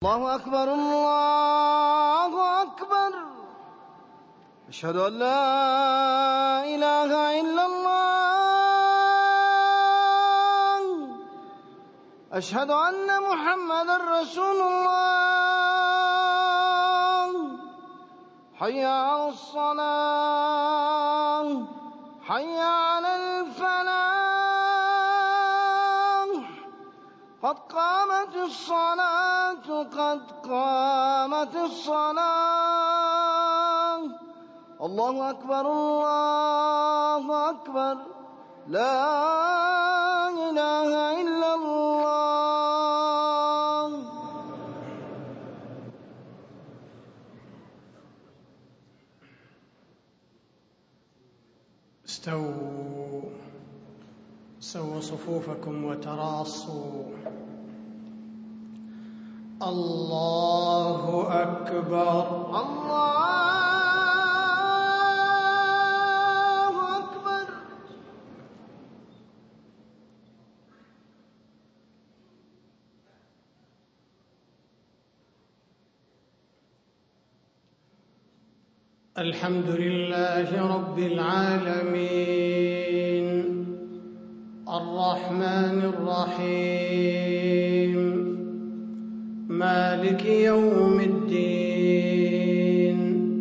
الله أكبر الله أكبر. أشهد أن لا إله إلا الله. أشهد أن محمدًا رسول الله. حي على الصلاة حي على الفلاح. قد قامت الصلاة قد قامت الصلاة. الله أكبر الله أكبر. لا إله إلا الله. سووا صفوفكم وتراصوا. الله أكبر الله أكبر. الحمد لله رب العالمين الرحمن الرحيم مالك يوم الدين.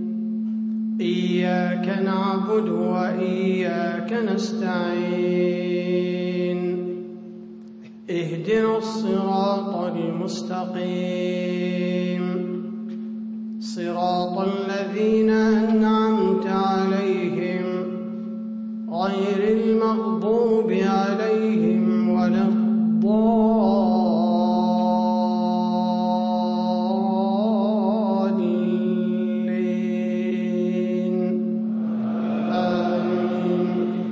إياك نعبد وإياك نستعين. اهدنا الصراط المستقيم صراط الذين أنعمت عليهم غير المغضوب عليهم ولا الضالين. آمين.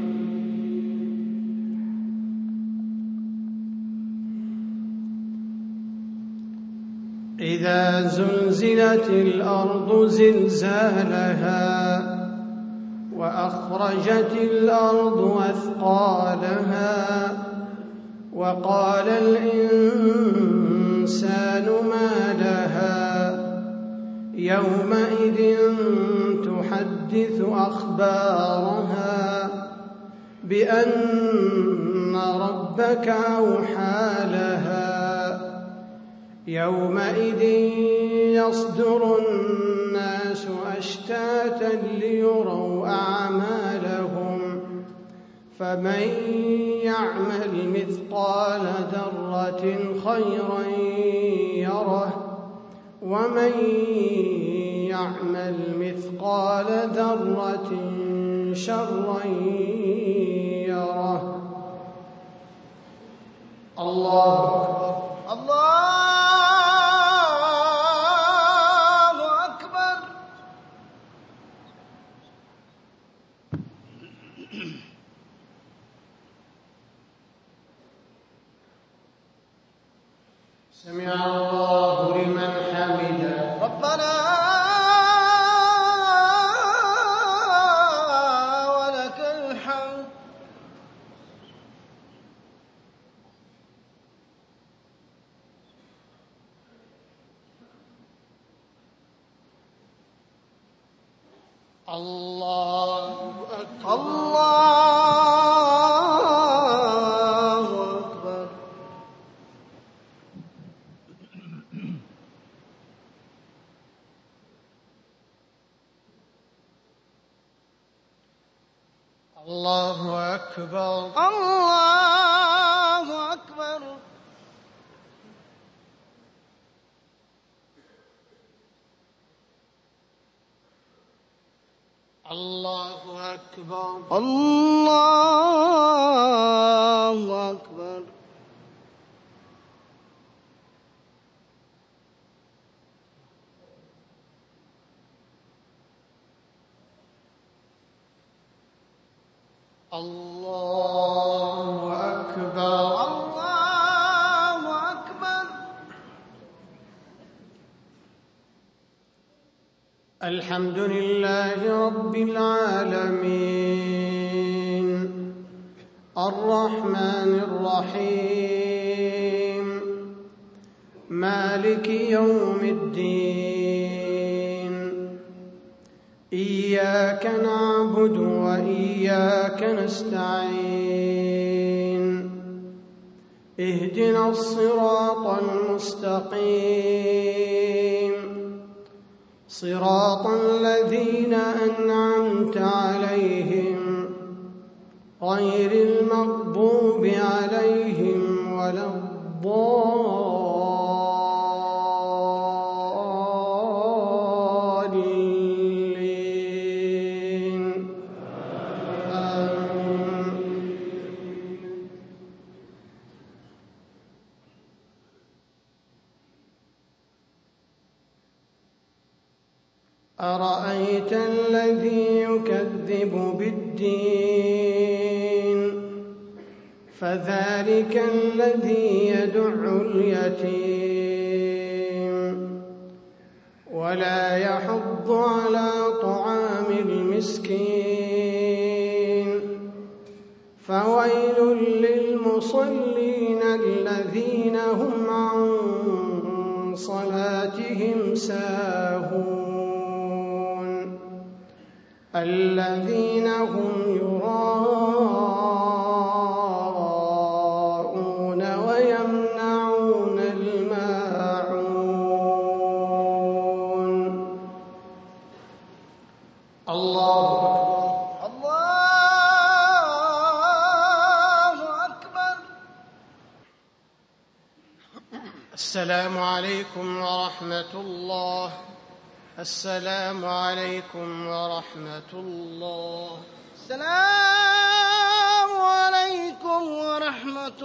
إذا زلزلت الأرض زلزالها وأخرجت الأرض أثقالها وقال الإنسان ما لها يومئذ تحدث أخبارها بأن ربك أوحى لها. يومئذ يصدر الناس أشتاتا ليروا أعمالهم فمن يعمل مثقال ذرة خيرا يره ومن يعمل مثقال ذرة شرا يره. الله الله أكبر. سمع الله لمن حمده. ربنا ولك الحمد. الله أكبر. الله أكبر. الله أكبر. الله أكبر. الله أكبر. الله أكبر. الله أكبر. الله أكبر. الحمد لله رب العالمين الرحمن الرحيم مالك يوم الدين. إياك نعبد وإياك نستعين. اهدنا الصراط المستقيم، صراط الذين أنعمت عليهم غير المغضوب عليهم ولا الضالين. آمين. أرأيت الذي يكذب بالدين فذلك الذي يدع اليتيم ولا يحض على طعام المسكين. فويل للمصلين الذين هم عن صلاتهم ساهون الذين هم يراءون ويمنعون الماعون. الله أكبر. الله أكبر. السلام عليكم ورحمة الله. السلام عليكم ورحمة الله. السلام عليكم ورحمة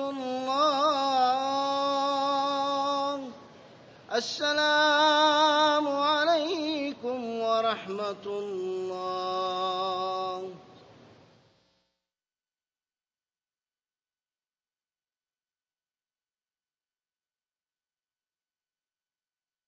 الله. السلام عليكم ورحمة الله.